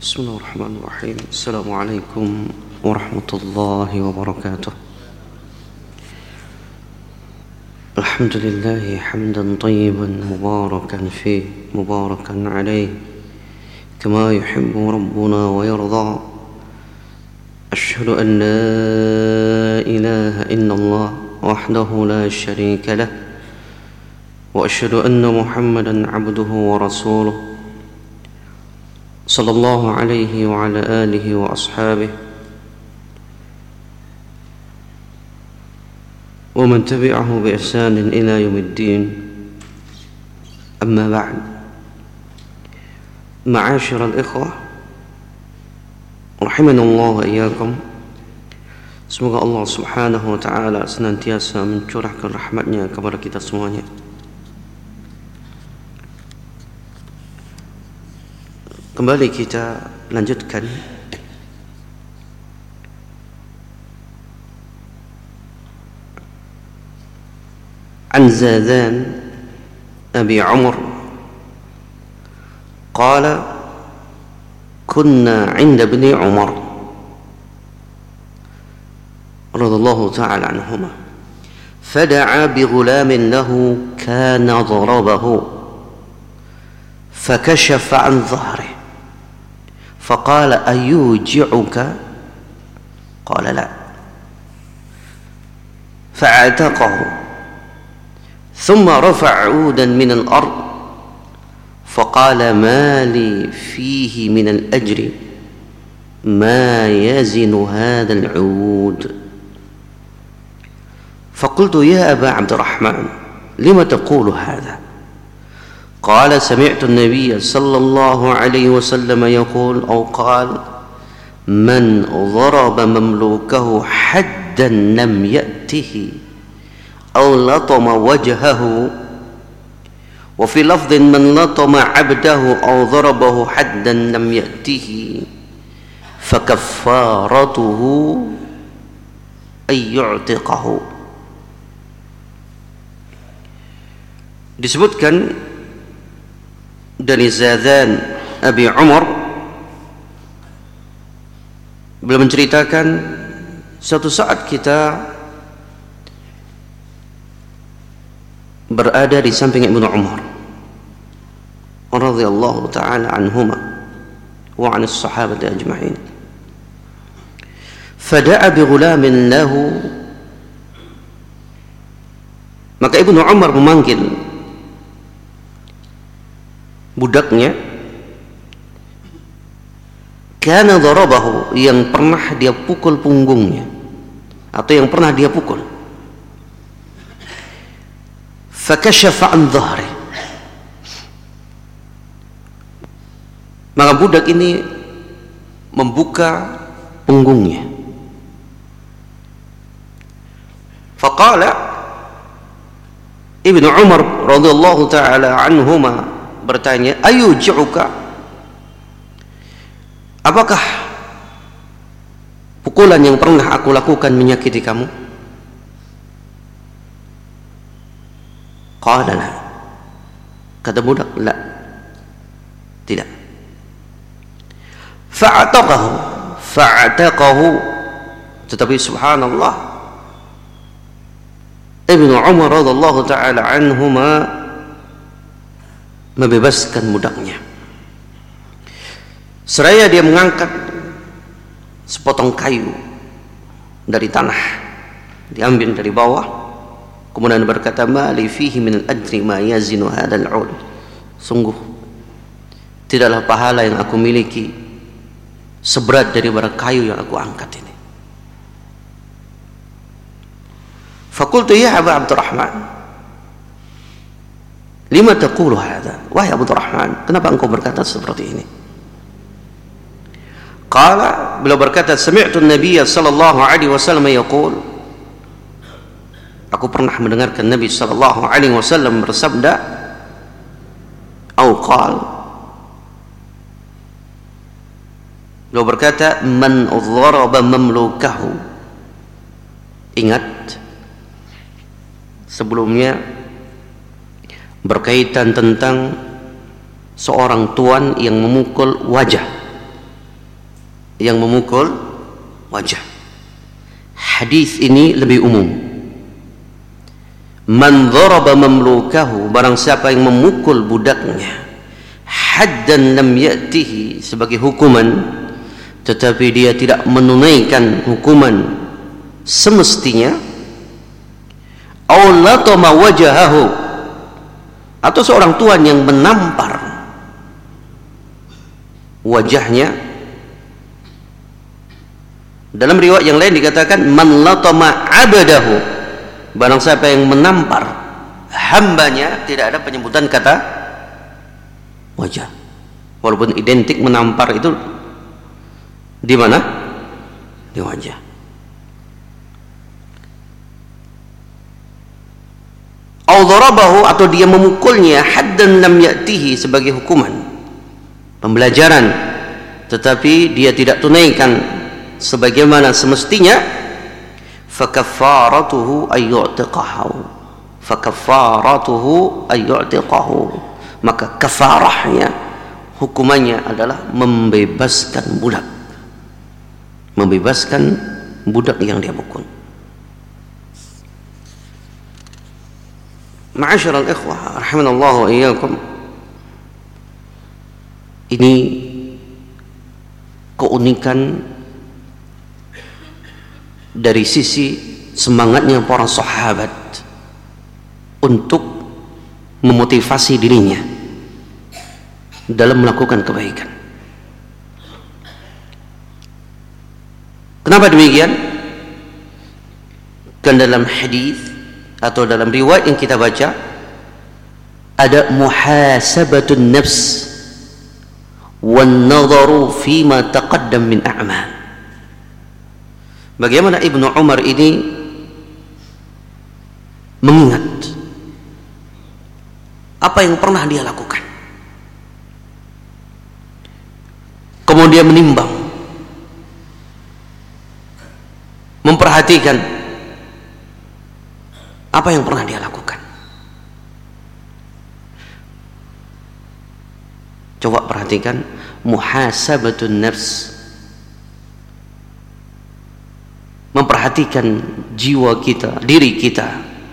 Bismillahirrahmanirrahim. Assalamualaikum warahmatullahi wabarakatuh. Alhamdulillahi hamdan tayyiban mubarakan fih, mubarakan alaih, kama yuhibbu rabbuna wa yarda. Ashhadu an la ilaha illallah wahdahu la sharika lah, wa ashhadu anna Muhammadan abduhu wa rasuluh. Sallallahu alaihi wa ala alihi wa ashabihi wa man tabi'ahu bi ihsanin ila yaumiddin. Amma ba'd. Ma'asyiral ikhwah rahimanallahu wa iyyakum. Semoga Allah Subhanahu wa taala senantiasa mencurahkan rahmatnya kepada kita semuanya. Kembali kita lanjutkan an Zadan Abi Umar qala kunna 'inda ibni Umar radhiyallahu ta'ala anhuma fada'a bi ghulamin lahu kana darabahu fakashafa 'an dhahrihi فقال أيوجعك؟ قال لا، فاعتقه ثم رفع عودا من الأرض فقال ما لي فيه من الأجر ما يزن هذا العود. فقلت يا أبا عبد الرحمن لم تقول هذا؟ قال سمعت النبي صلى الله عليه وسلم يقول أو قال من ضرب مملوكه حدا لم يأته أو لطم وجهه، وفي لفظ من لطم عبده أو ضربه حدا لم يأته فكفارته أن يعتقه. Disebutkan dari Zadan Abi Umar, beliau menceritakan suatu saat kita berada di samping Ibnu Umar radhiyallahu ta'ala anhuma wa 'anis sahabati ajma'in. Fada'a bi ghulamin lahu, maka Ibnu Umar memanggil budaknya, kana darabahu, yang pernah dia pukul punggungnya atau yang pernah dia pukul. Fakashafa an dhahri, maka budak ini membuka punggungnya. Faqala Ibnu Umar radhiyallahu ta'ala anhuma bertanya, ayuji'uka? Apakah pukulan yang pernah aku lakukan menyakiti kamu? Qala la, kata budak, la, tidak. Fa'ataqahu, tetapi subhanallah, Ibnu Umar radhiyallahu ta'ala anhuma membebaskan budaknya. Seraya dia mengangkat sepotong kayu dari tanah, diambil dari bawah, kemudian berkata, ma li fihi min al-ajri ma yazinu hadzal 'ud. Sungguh tidaklah pahala yang aku miliki seberat daripada kayu yang aku angkat ini. Faqultu ya Aba Abdurrahman lima taqulu hadha? Wahai Abu Rahman, kenapa engkau berkata seperti ini? Qala, beliau berkata, sami'tu an-nabiy sallallahu alaihi wasallam yaqul, aku pernah mendengarkan Nabi sallallahu alaihi wasallam bersabda, au qal, beliau berkata, man dharaba mamlukahu. Ingat, sebelumnya berkaitan tentang seorang tuan yang memukul wajah yang memukul wajah. Hadis ini lebih umum. Man dharaba mamlukahu, barang siapa yang memukul budaknya, haddan lam ya'tihi, sebagai hukuman tetapi dia tidak menunaikan hukuman semestinya, aw latama wajahahu, atau seorang tuan yang menampar wajahnya. Dalam riwayat yang lain dikatakan man latama abadahu, barang siapa yang menampar hambanya, tidak ada penyebutan kata wajah, walaupun identik menampar itu di mana? Di wajah. Au dharabahu, atau dia memukulnya, haddan lam ya'tihi, sebagai hukuman pembelajaran tetapi dia tidak tunaikan sebagaimana semestinya, fakaffaratuhu ayyu'tiqahu, fakaffaratuhu ayyu'tiqahu, maka kafarahnya, hukumannya adalah membebaskan budak, membebaskan budak yang dia pukul. Ma'asyiral ikhwah rahimanallahu wa iyyakum, ini keunikan dari sisi semangatnya para sahabat untuk memotivasi dirinya dalam melakukan kebaikan. Kenapa demikian? Kan dalam hadis atau dalam riwayat yang kita baca ada muhasabatun nafs wan nadharu fima taqaddam min a'mal. Bagaimana Ibnu Umar ini mengingat apa yang pernah dia lakukan, kemudian menimbang, memperhatikan apa yang pernah dia lakukan. Coba perhatikan muhasabatun nafs, memperhatikan jiwa kita, diri kita,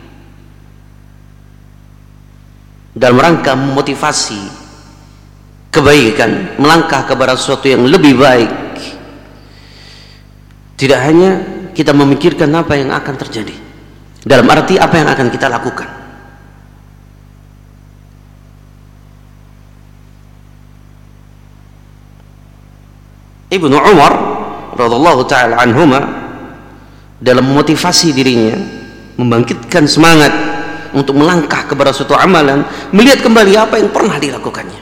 dalam rangka memotivasi kebaikan, melangkah kepada sesuatu yang lebih baik. Tidak hanya kita memikirkan apa yang akan terjadi, dalam arti apa yang akan kita lakukan. Ibnu Umar radhiyallahu ta'ala anhuma dalam memotivasi dirinya, membangkitkan semangat untuk melangkah kepada suatu amalan, melihat kembali apa yang pernah dilakukannya,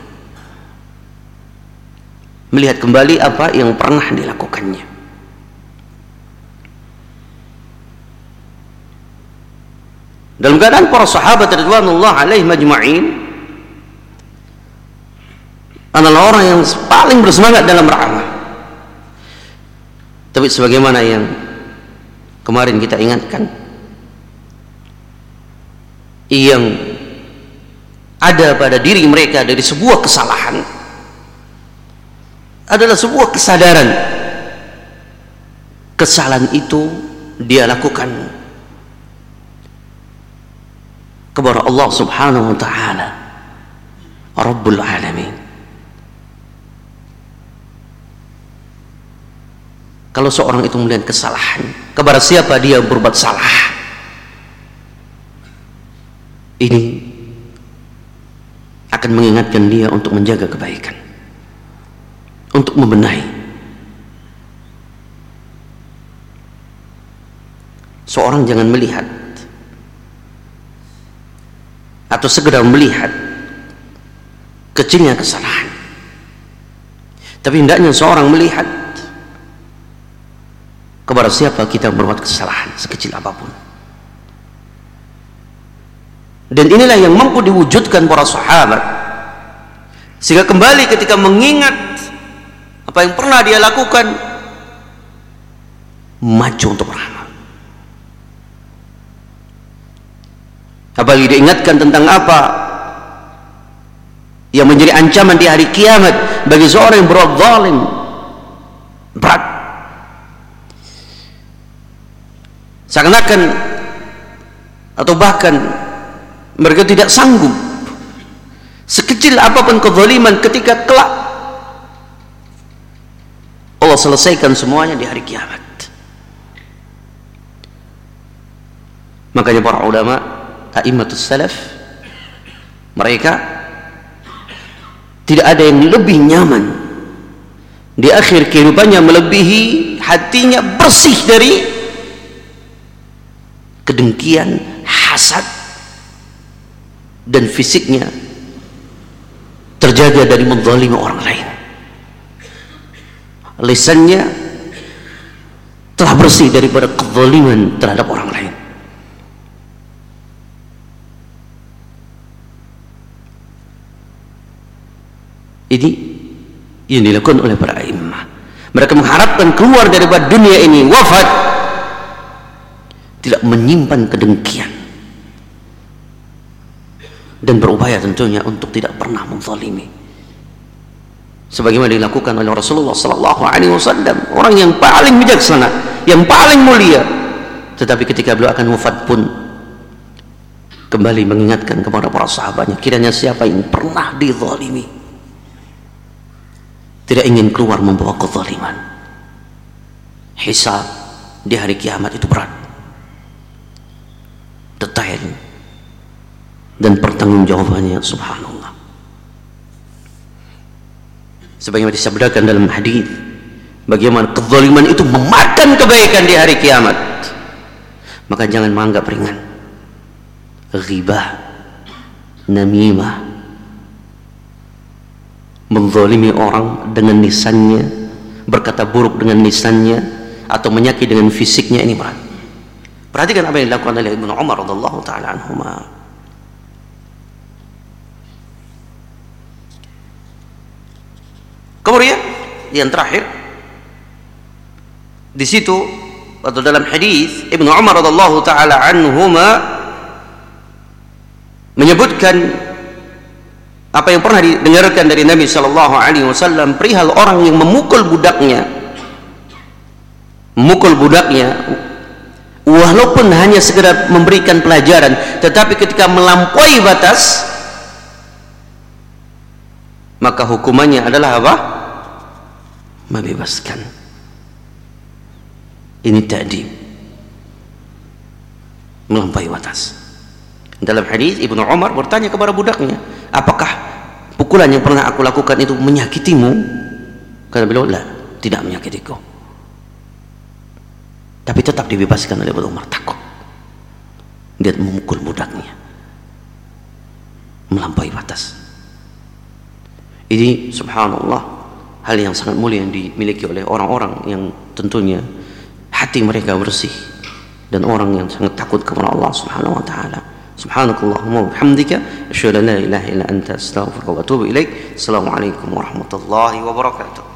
melihat kembali apa yang pernah dilakukannya. Dalam keadaan para sahabat radhiyallahu alaihim ajma'in adalah orang yang paling bersemangat dalam beramal. Tapi sebagaimana yang kemarin kita ingatkan, yang ada pada diri mereka dari sebuah kesalahan adalah sebuah kesadaran kesalahan itu dia lakukan kepada Allah Subhanahu wa ta'ala, Rabbul Alamin. Kalau seorang itu melihat kesalahan, kepada siapa dia berbuat salah, ini akan mengingatkan dia untuk menjaga kebaikan, untuk membenahi. Seorang jangan melihat atau sekedar melihat kecilnya kesalahan, tapi hendaknya seorang melihat kepada siapa kita berbuat kesalahan sekecil apapun. Dan inilah yang mampu diwujudkan para sahabat, sehingga kembali ketika mengingat apa yang pernah dia lakukan, maju untuk beramal. Apalagi diingatkan tentang apa yang menjadi ancaman di hari kiamat bagi seorang yang berbuat zalim, berat. Seakan-akan atau bahkan mereka tidak sanggup, sekecil apapun kezaliman, ketika kelak Allah selesaikan semuanya di hari kiamat. Makanya para ulama, a'immatus salaf, mereka tidak ada yang lebih nyaman di akhir kehidupannya melebihi hatinya bersih dari kedengkian, hasad, dan fisiknya terjaga dari menzalimi orang lain. Lisannya telah bersih daripada kezaliman terhadap orang lain. Ini yang dilakukan oleh para a'immah. Mereka mengharapkan keluar daripada dunia ini, wafat, tidak menyimpan kedengkian, dan berupaya tentunya untuk tidak pernah menzalimi, sebagaimana dilakukan oleh Rasulullah sallallahu alaihi wasallam, orang yang paling bijaksana, yang paling mulia. Tetapi ketika beliau akan wafat pun kembali mengingatkan kepada para sahabatnya, kiranya siapa yang pernah dizalimi tidak ingin keluar membawa kezaliman. Hisab di hari kiamat itu berat, detail, dan pertanggungjawabannya subhanallah. Sebagaimana disabdakan dalam hadis, bagaimana kezaliman itu memakan kebaikan di hari kiamat. Maka jangan menganggap ringan ghibah, namimah, menzalimi orang dengan lisannya, berkata buruk dengan lisannya, atau menyakiti dengan fisiknya, ini berat. Perhatikan apa yang dilakukan oleh Ibnu Umar radhiyallahu taala anhuma. Kemudian yang terakhir di situ atau dalam hadis Ibnu Umar radhiyallahu taala anhuma menyebutkan apa yang pernah didengarkan dari Nabi sallallahu alaihi wasallam perihal orang yang memukul budaknya, walaupun hanya sekedar memberikan pelajaran, tetapi ketika melampaui batas maka hukumannya adalah apa? Membebaskan. Ini ta'dib, melampaui batas. Dalam hadis Ibnu Umar bertanya kepada budaknya, apakah pukulan yang pernah aku lakukan itu menyakitimu? Kata beliau, la, tidak menyakitiku. Tapi tetap dibebaskan oleh Ibnu Umar, takut dia memukul budaknya, melampaui batas. Ini subhanallah hal yang sangat mulia yang dimiliki oleh orang-orang yang tentunya hati mereka bersih dan orang yang sangat takut kepada Allah subhanahu wa ta'ala. Subhanakallahumma wa bihamdika asyhadu an la ilaha illa anta astaghfiruka wa atubu ilaik. Assalamualaikum warahmatullahi wabarakatuh.